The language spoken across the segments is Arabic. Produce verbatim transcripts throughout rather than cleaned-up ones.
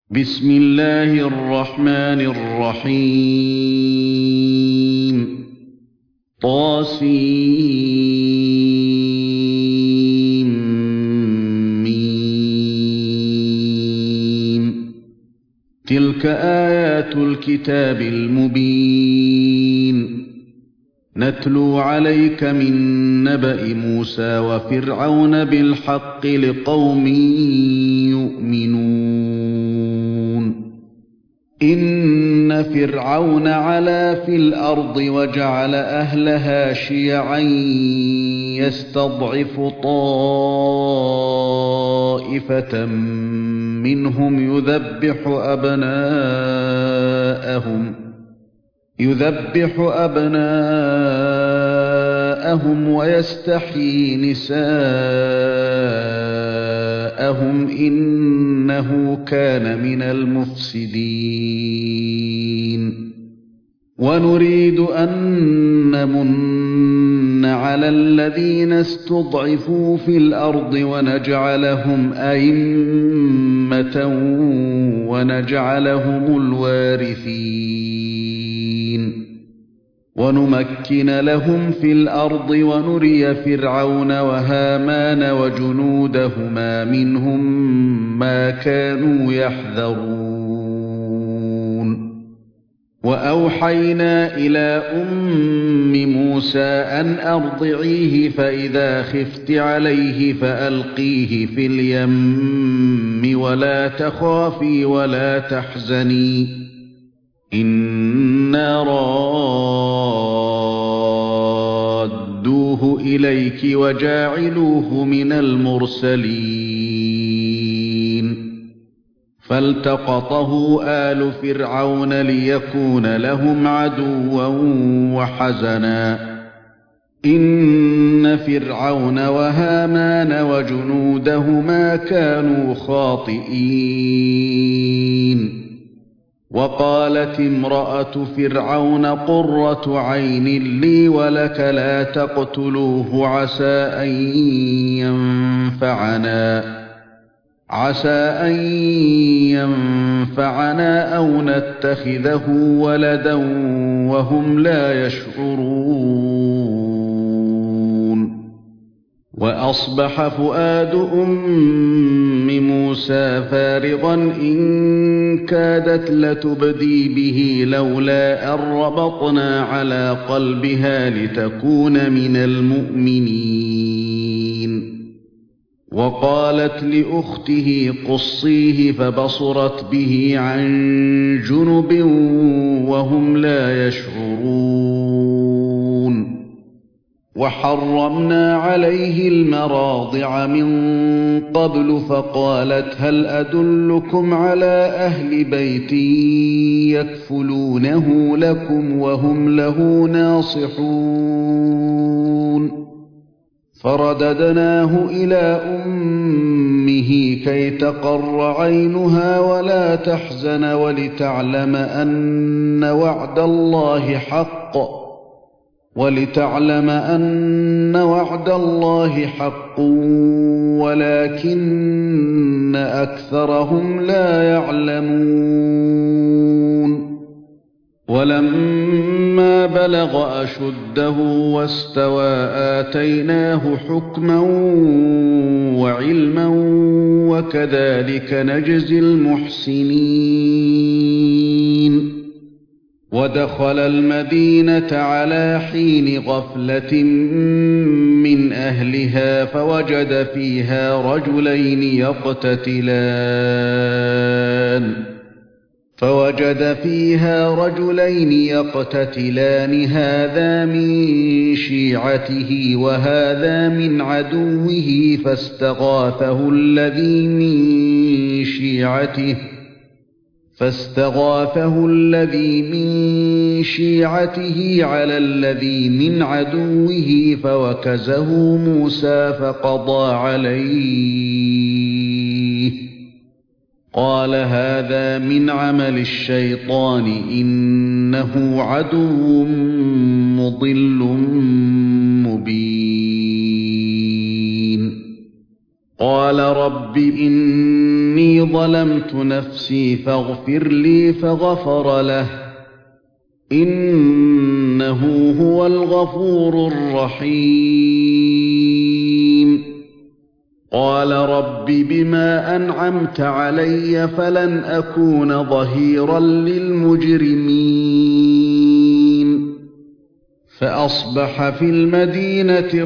بسم الله الرحمن الرحيم طاسيم تلك آيات الكتاب المبين نتلو عليك من نبأ موسى وفرعون بالحق لقوم يؤمنون إن فرعون علا في الأرض وجعل أهلها شيعا يستضعف طائفة منهم يذبح أبناءهم يذبح أبناءهم ويستحيي نساءهم إنه كان من المفسدين ونريد أن نمن على الذين استضعفوا في الأرض ونجعلهم أئمة ونجعلهم الوارثين ونمكن لهم في الأرض ونري فرعون وهامان وجنودهما منهم ما كانوا يحذرون وأوحينا إلى أم موسى أن أرضعيه فإذا خفت عليه فألقيه في اليم ولا تخافي ولا تحزني إنا رادوه إليك وجاعلوه من المرسلين فالتقطه آل فرعون ليكون لهم عدوا وحزنا إن فرعون وهامان وجنودهما كانوا خاطئين وقالت امرأة فرعون قرة عين لي ولك لا تقتلوه عسى أن ينفعنا عسى أن ينفعنا أو نتخذه ولدا وهم لا يشعرون وأصبح فؤاد أم موسى فارغا إن كادت لتبدي به لولا أن ربطنا على قلبها لتكون من المؤمنين وقالت لأخته قصيه فبصرت به عن جنب وهم لا يشعرون وحرمنا عليه المراضع من قبل فقالت هل أدلكم على أهل بيت يكفلونه لكم وهم له ناصحون فرددناه إلى أمه كي تقر عينها ولا تحزن ولتعلم أن وعد الله حق ولتعلم أن وعد الله حق ولكن أكثرهم لا يعلمون ولما بلغ أشده واستوى آتيناه حكما وعلما وكذلك نجزي المحسنين ودخل المدينة على حين غفلة من أهلها فوجد فيها رجلين يقتتلان فوجد فيها رجلين يقتتلان هذا من شيعته وهذا من عدوه فاستغاثه الذي من شيعته فاستغاثه الذي من شيعته على الذي من عدوه فوكزه موسى فقضى عليه قال هذا من عمل الشيطان إنه عدو مضل مبين قال رب إني ظلمت نفسي فاغفر لي فغفر له إنه هو الغفور الرحيم قال رب بما أنعمت علي فلن أكون ظهيرا للمجرمين فأصبح في المدينة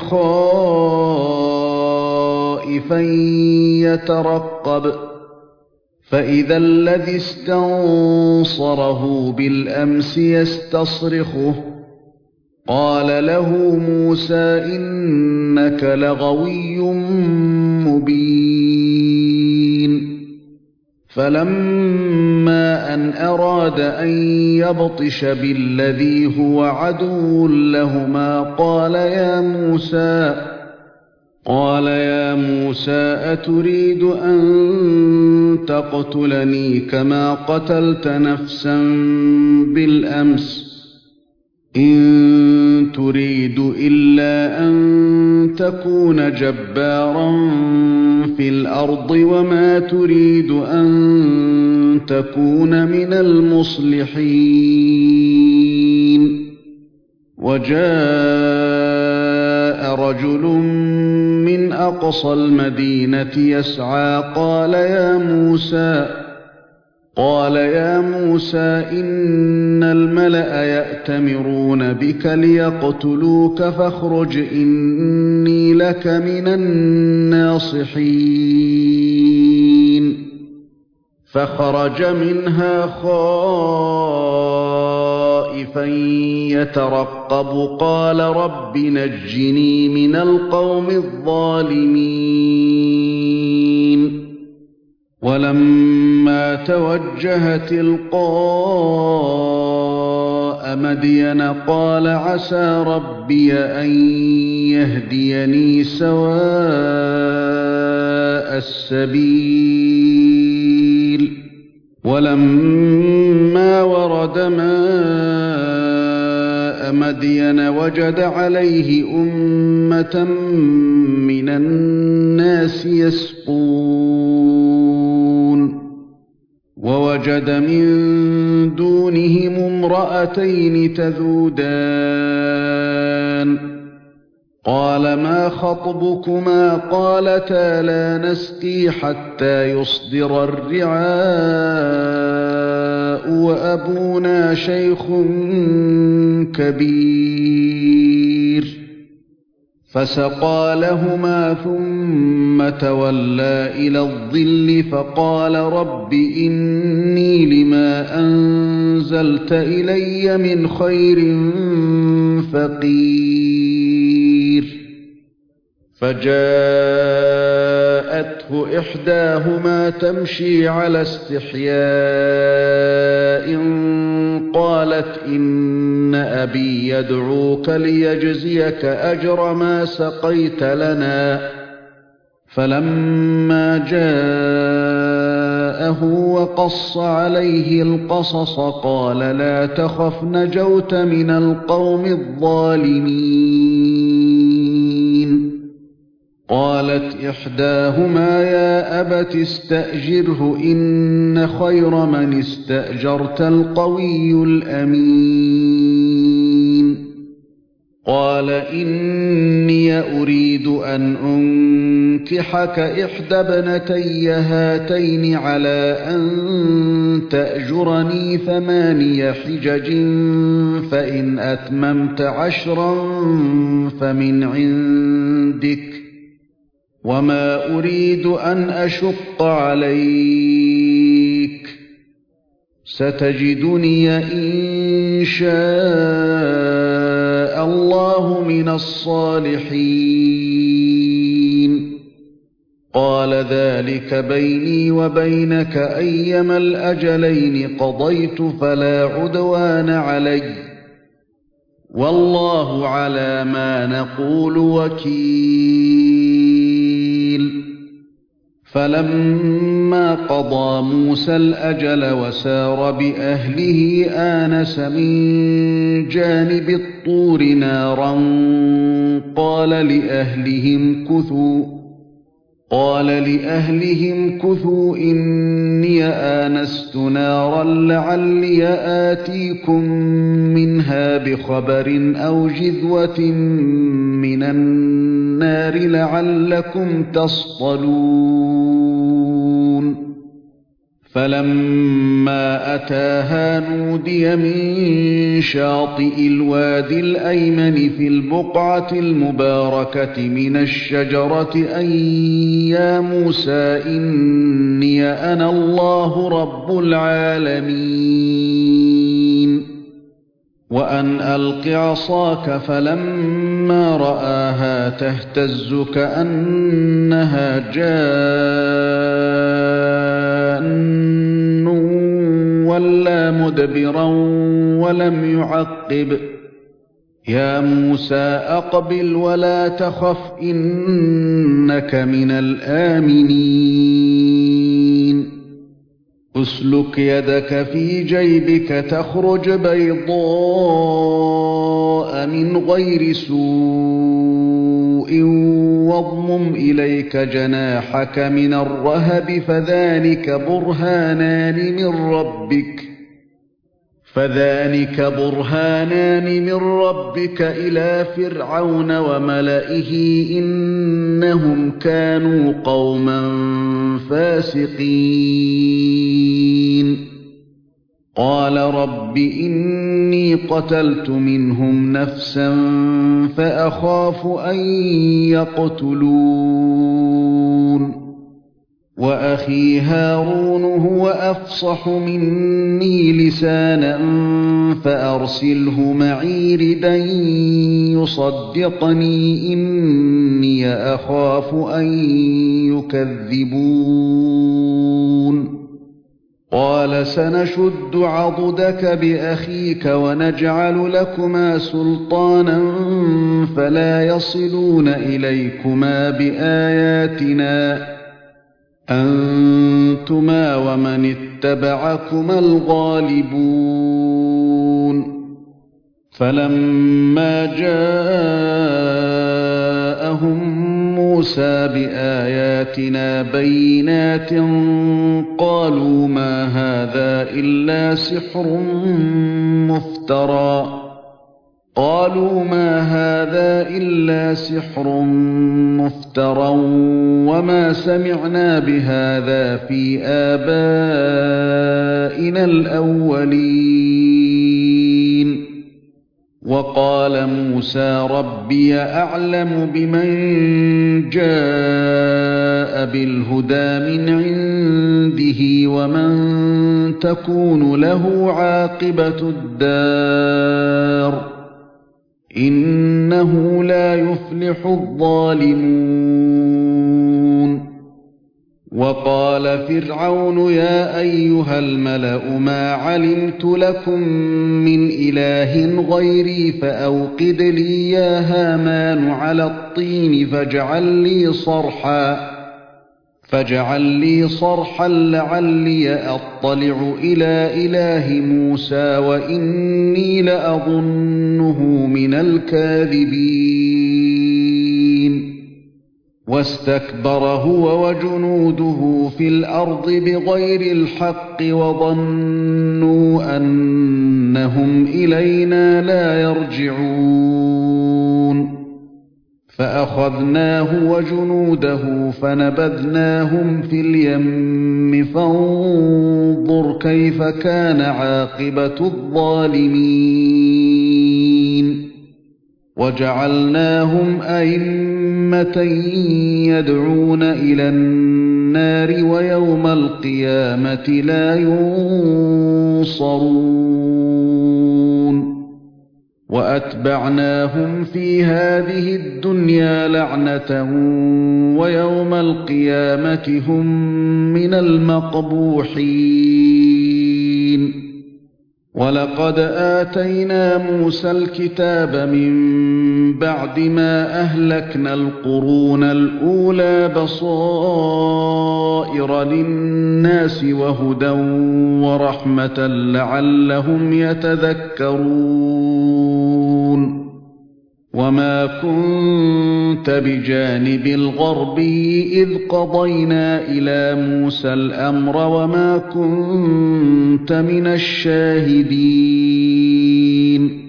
خائفا يترقب فإذا الذي استنصره بالأمس يستصرخه قال له موسى إنك لغوي مبين فلما أن أراد أن يبطش بالذي هو عدو لهما قال يا موسى قال يا موسى أتريد أن تقتلني كما قتلت نفسا بالأمس إن تريد إلا أن تكون جبارا في الأرض وما تريد أن تكون من المصلحين وجاء رجل من أقصى المدينة يسعى قال يا موسى قال يا موسى إن الملأ يأتمرون بك ليقتلوك فاخرج إني لك من الناصحين فخرج منها خائفا يترقب قال رب نجني من القوم الظالمين ولما توجه تلقاء مدين قال عسى ربي أن يهديني سواء السبيل ولما ورد ماء مدين وجد عليه أمة من الناس يسقون ووجد من دونهم امرأتين تذودان قال ما خطبكما قالتا لا نسقي حتى يصدر الرعاء وأبونا شيخ كبير فسقى لهما ثم تولى إلى الظل فقال رب إني لما أنزلت إلي من خير فقير فجاءته إحداهما تمشي على استحياء قالت إن أبي يدعوك ليجزيك أجر ما سقيت لنا فلما جاءه وقص عليه القصص قال لا تخف نجوت من القوم الظالمين قالت إحداهما يا أبت استأجره إن خير من استأجرت القوي الأمين قال إني أريد أن أنكحك إحدى ابنتي هاتين على أن تأجرني ثماني حجج فإن أتممت عشرا فمن عندك وما أريد أن أشق عليك ستجدني إن شاء الله من الصالحين قال ذلك بيني وبينك أيما الأجلين قضيت فلا عدوان علي والله على ما نقول وكيل فلما قضى موسى الأجل وسار بأهله آنس من جانب الطور نارا قال لأهلهم كثوا قال لأهلهم كثوا إني آنست نارا لعلي آتيكم منها بخبر أو جذوة من النار لعلكم تصطلون فلما أتاها نودي من شاطئ الوادي الأيمن في البقعة المباركة من الشجرة أن يا موسى إني أنا الله رب العالمين وأن ألق عصاك فلما رآها تهتز كأنها جان ولا مدبرا ولم يعقب يا موسى أقبل ولا تخف إنك من الآمنين اسلك يدك في جيبك تخرج بيضاء من غير سوء واضمم إليك جناحك من الرهب فذلك برهانان من ربك فذلك برهانان من ربك إلى فرعون وملئه إنهم كانوا قوما فاسقين قال رب إني قتلت منهم نفسا فأخاف أن يقتلون وأخي هارون هو أفصح مني لسانا فأرسله معي ردا يصدقني إني أخاف أن يكذبون قال سنشد عضدك بأخيك ونجعل لكما سلطانا فلا يصلون إليكما بآياتنا أنتما ومن اتبعكما الغالبون فلما جاءهم موسى بآياتنا بينات قالوا ما هذا إلا سحر مفترى قالوا ما هذا إلا سحر مفترى وما سمعنا بهذا في آبائنا الأولين وقال موسى ربي أعلم بمن جاء بالهدى من عنده ومن تكون له عاقبة الدار إنه لا يفلح الظالمون وقال فرعون يا أيها الملأ ما علمت لكم من إله غيري فأوقد لي يا هامان على الطين فاجعل لي صرحا فاجعل لي صرحا لعلي أطلع إلى إله موسى وإني لأظنه من الكاذبين واستكبر هو وجنوده في الأرض بغير الحق وظنوا أنهم إلينا لا يرجعون فأخذناه وجنوده فنبذناهم في اليم فانظر كيف كان عاقبة الظالمين وجعلناهم أئمة يدعون إلى النار ويوم القيامة لا ينصرون وأتبعناهم في هذه الدنيا لعنة ويوم القيامة هم من المقبوحين ولقد آتينا موسى الكتاب من بعد ما أهلكنا القرون الأولى بصائر للناس وهدى ورحمة لعلهم يتذكرون وما كنت بجانب الغربي إذ قضينا إلى موسى الأمر وما كنت من الشاهدين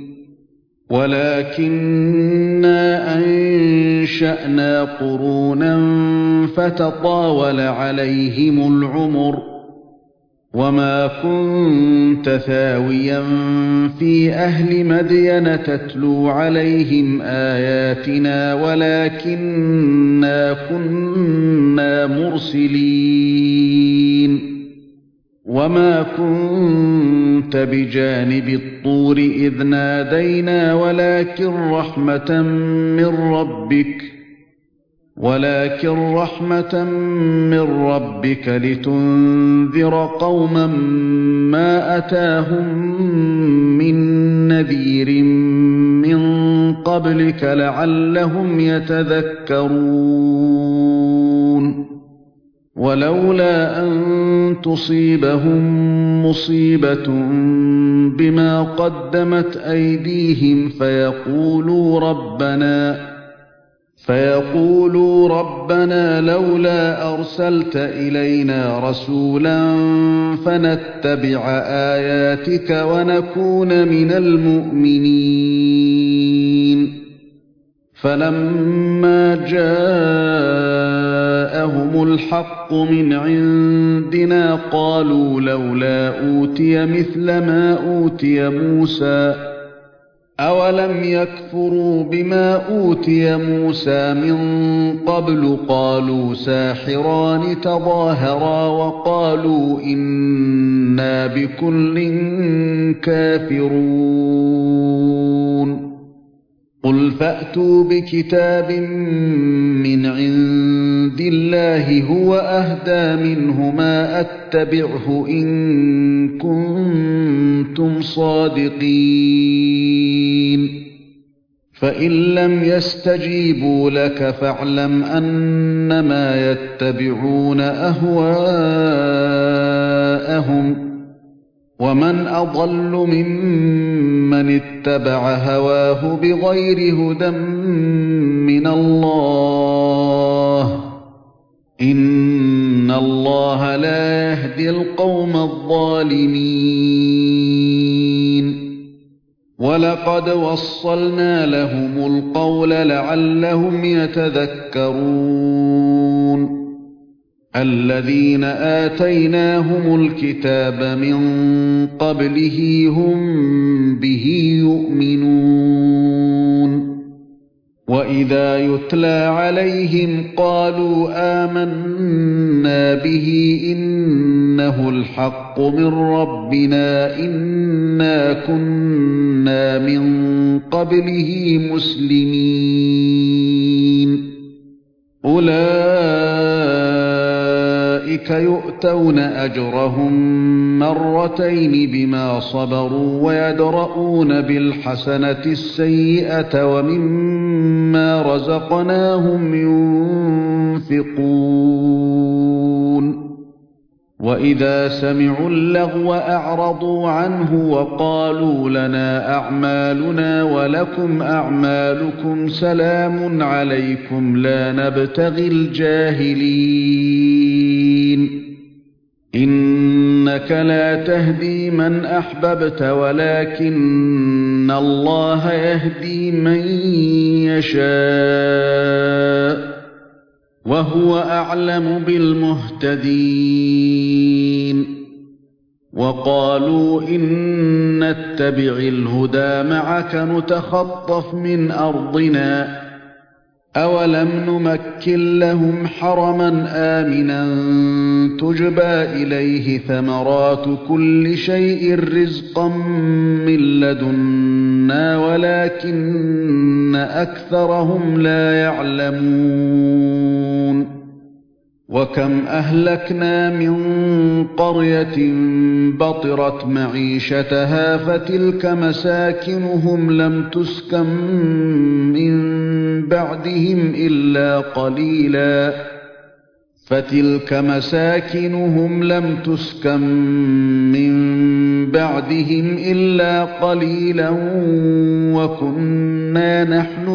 ولكننا أنشأنا قرونا فتطاول عليهم العمر وما كنت ثاويا في أهل مدين تتلو عليهم آياتنا ولكننا كنا مرسلين وما كنت بجانب الطور إذ نادينا ولكن رحمة من ربك ولكن رحمة من ربك لتنذر قوما ما أتاهم من نذير من قبلك لعلهم يتذكرون ولولا أن تصيبهم مصيبة بما قدمت أيديهم فيقولوا ربنا فيقولوا ربنا لولا أرسلت إلينا رسولا فنتبع آياتك ونكون من المؤمنين فلما جاءهم الحق من عندنا قالوا لولا أوتي مثل ما أوتي موسى أولم يكفروا بما أوتي موسى من قبل قالوا ساحران تظاهرا وقالوا إنا بكل كافرون قل فأتوا بكتاب من عند الله هو أهدى منه ما أتبعه إن كنتم صادقين فإن لم يستجيبوا لك فاعلم أنما يتبعون أهواءهم ومن أضل ممن اتبع هواه بغير هدى من الله إن الله لا يهدي القوم الظالمين ولقد وصلنا لهم القول لعلهم يتذكرون الذين آتيناهم الكتاب من قبله هم به يؤمنون وإذا يتلى عليهم قالوا آمنا به إنه الحق من ربنا إنا كنا من قبله مسلمين أولئك يؤتون أجرهم مرتين بما صبروا ويدرؤون بالحسنة السيئة ومما رزقناهم ينفقون وإذا سمعوا اللغو أعرضوا عنه وقالوا لنا أعمالنا ولكم أعمالكم سلام عليكم لا نبتغي الجاهلين إنك لا تهدي من أحببت ولكن الله يهدي من يشاء وهو أعلم بالمهتدين وقالوا إن نتبع الهدى معك نتخطف من أرضنا أولم نمكن لهم حرما آمنا تجبى إليه ثمرات كل شيء رزقا من لدنا ولكن أكثرهم لا يعلمون وكم أهلكنا من قرية بطرت معيشتها فتلك مساكنهم لم تسكن من بعدهم إلا قليلا فتلك مساكنهم لم تسكن من بعدهم إلا قليلا وكنا نحن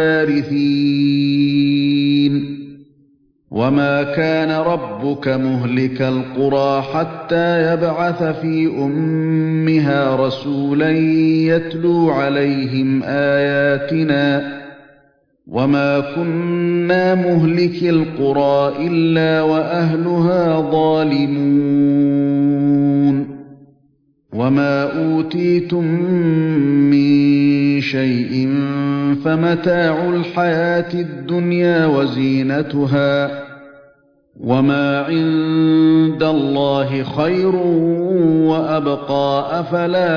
الوارثين وما كان ربك مهلك القرى حتى يبعث في أمها رسولا يتلو عليهم آياتنا وما كنا مهلك القرى إلا وأهلها ظالمون وما أوتيتم من شيء فمتاع الحياة الدنيا وزينتها وما عند الله خير وأبقى أفلا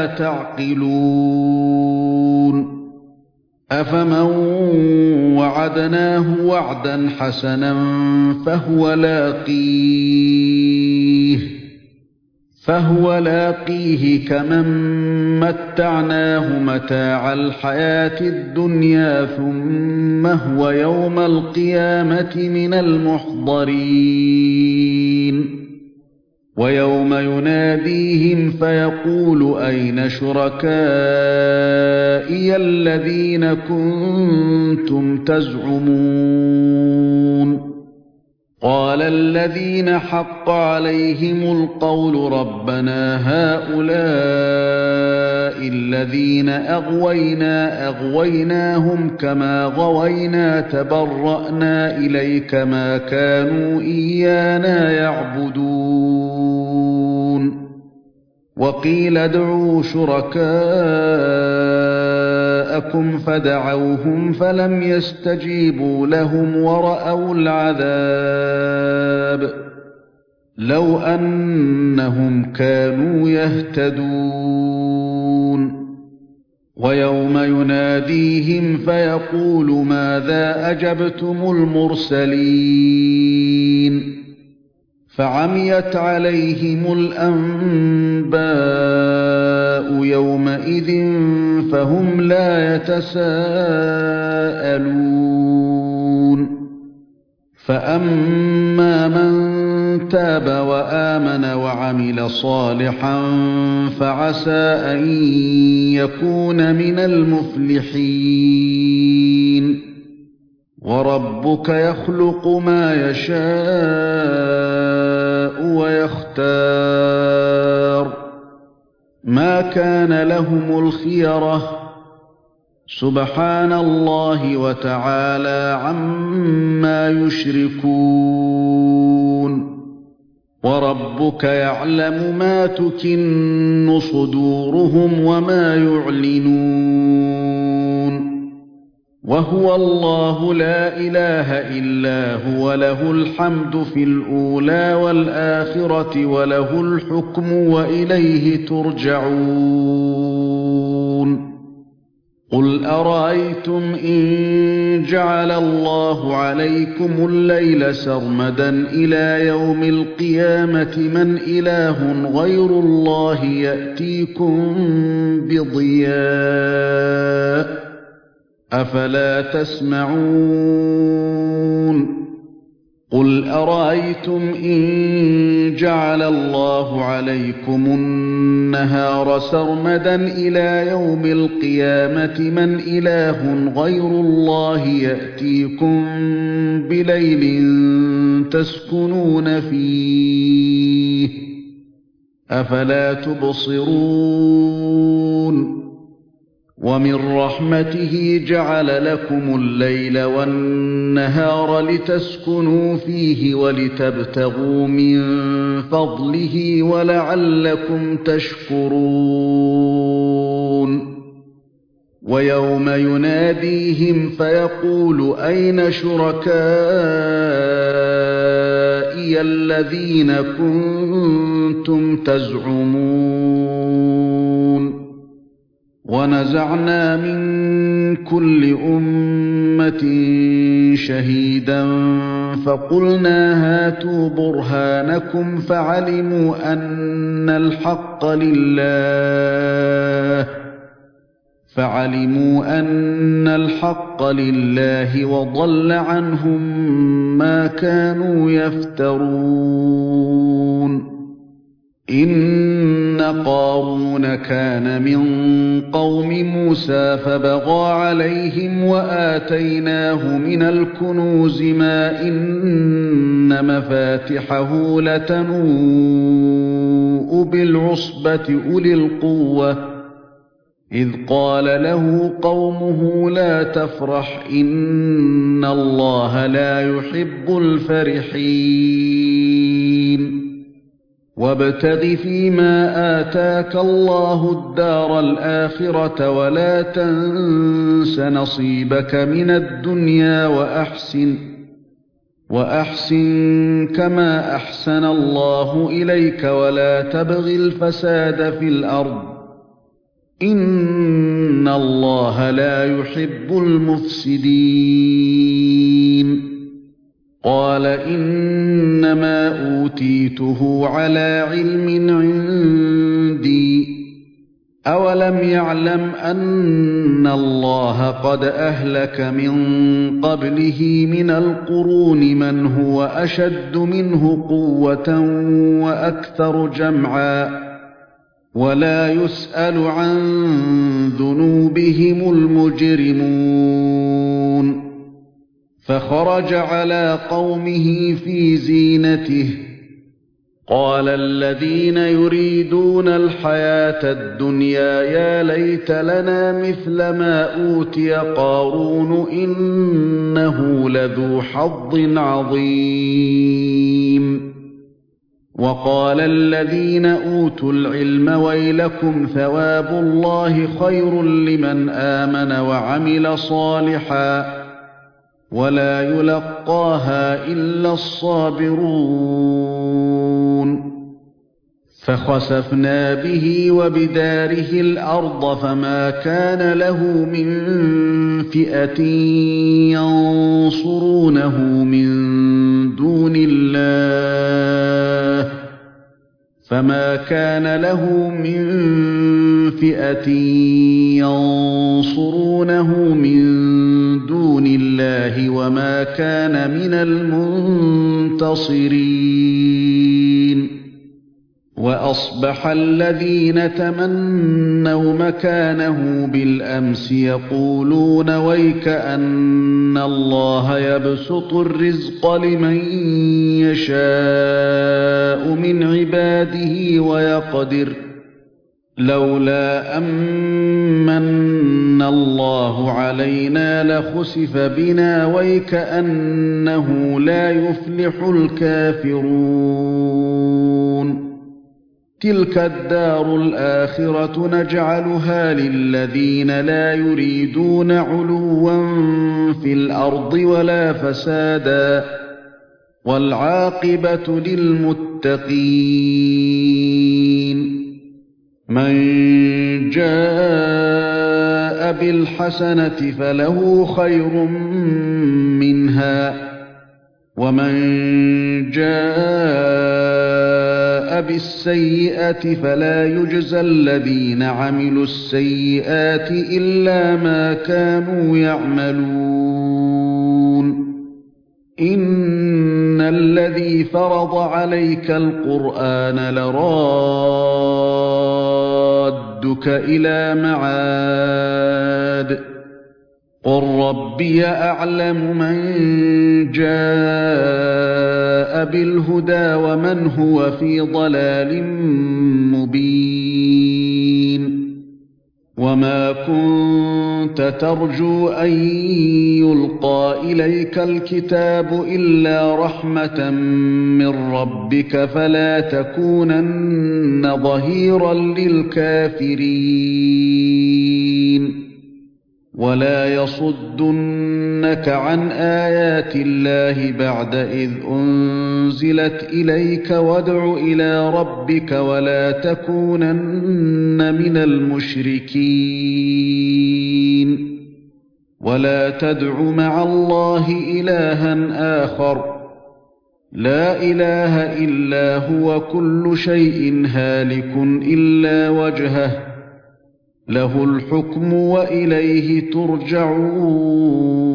تعقلون أفمن وعدناه وعدا حسنا فهو لاقيه فهو لاقيه كمن متعناه متاع الحياة الدنيا ثم هو يوم القيامة من المحضرين ويوم يناديهم فيقول أين شركائي الذين كنتم تزعمون قال الذين حق عليهم القول ربنا هؤلاء الذين أغوينا أغويناهم كما غوينا تبرأنا إليك ما كانوا إيانا يعبدون وقيل ادعوا شركاءكم فدعوهم فلم يستجيبوا لهم ورأوا العذاب لو أنهم كانوا يهتدون ويوم يناديهم فيقول ماذا أجبتم المرسلين فعميت عليهم الأنباء يومئذ فهم لا يتساءلون فأما من تاب وآمن وعمل صالحا فعسى أن يكون من المفلحين وربك يخلق ما يشاء ويختار ما كان لهم الخيرة سبحان الله وتعالى عما يشركون وربك يعلم ما تكن صدورهم وما يعلنون وهو الله لا إله إلا هو له الحمد في الأولى والآخرة وله الحكم وإليه ترجعون قل أرأيتم إن جعل الله عليكم الليل سرمدا إلى يوم القيامة من إله غير الله يأتيكم بضياء أفلا تسمعون قل أرأيتم إن جعل الله عليكم النهار سرمدا إلى يوم القيامة من إله غير الله يأتيكم بليل تسكنون فيه أفلا تبصرون ومن رحمته جعل لكم الليل والنهار لتسكنوا فيه ولتبتغوا من فضله ولعلكم تشكرون ويوم يناديهم فيقول أين شركائي الذين كنتم تزعمون ونزعنا من كل أمة شهيدا فقلنا هاتوا برهانكم فعلموا أن الحق لله فعلموا أن الحق لله وضل عنهم ما كانوا يفترون إن قارون كان من قوم موسى فبغى عليهم وآتيناه من الكنوز ما إن مفاتحه لتنوء بالعصبة أولي القوة إذ قال له قومه لا تفرح إن الله لا يحب الفرحين وابتغ فيما آتاك الله الدار الآخرة ولا تنس نصيبك من الدنيا وأحسن وأحسن كما أحسن الله إليك ولا تبغ الفساد في الأرض إن الله لا يحب المفسدين قال إنما أوتيته على علم عندي أولم يعلم أن الله قد أهلك من قبله من القرون من هو أشد منه قوة وأكثر جمعا ولا يسأل عن ذنوبهم المجرمون فخرج على قومه في زينته قال الذين يريدون الحياة الدنيا يا ليت لنا مثل ما أوتي قارون إنه لذو حظ عظيم وقال الذين أوتوا العلم ويلكم ثواب الله خير لمن آمن وعمل صالحا ولا يلقاها إلا الصابرون فخسفنا به وبداره الأرض فما كان له من فئة ينصرونه من دون الله فما كان له من فئة ينصرونه من دون الله وما كان من المنتصرين وأصبح الذين تمنوا مكانه بالأمس يقولون ويك أن الله يبسط الرزق لمن يشاء من عباده ويقدر لولا أمن الله علينا لخسف بنا ويكأنه لا يفلح الكافرون تلك الدار الآخرة نجعلها للذين لا يريدون علوا في الأرض ولا فسادا والعاقبة للمتقين من جاء بالحسنة فله خير منها ومن جاء بالسيئة فلا يجزى الذين عملوا السيئات إلا ما كانوا يعملون إن الذي فرض عليك القرآن لرادك إلى معاد قل ربي أعلم من جاء بالهدى ومن هو في ضلال مبين وما كنت ترجو أن يلقى إليك الكتاب إلا رحمة من ربك فلا تكونن ظهيرا للكافرين ولا يصدنك عن آيات الله بعد إذ أنزلت إليك وادع إلى ربك ولا تكونن من المشركين ولا تدع مع الله إلها آخر لا إله إلا هو كل شيء هالك إلا وجهه له الحكم وإليه ترجعون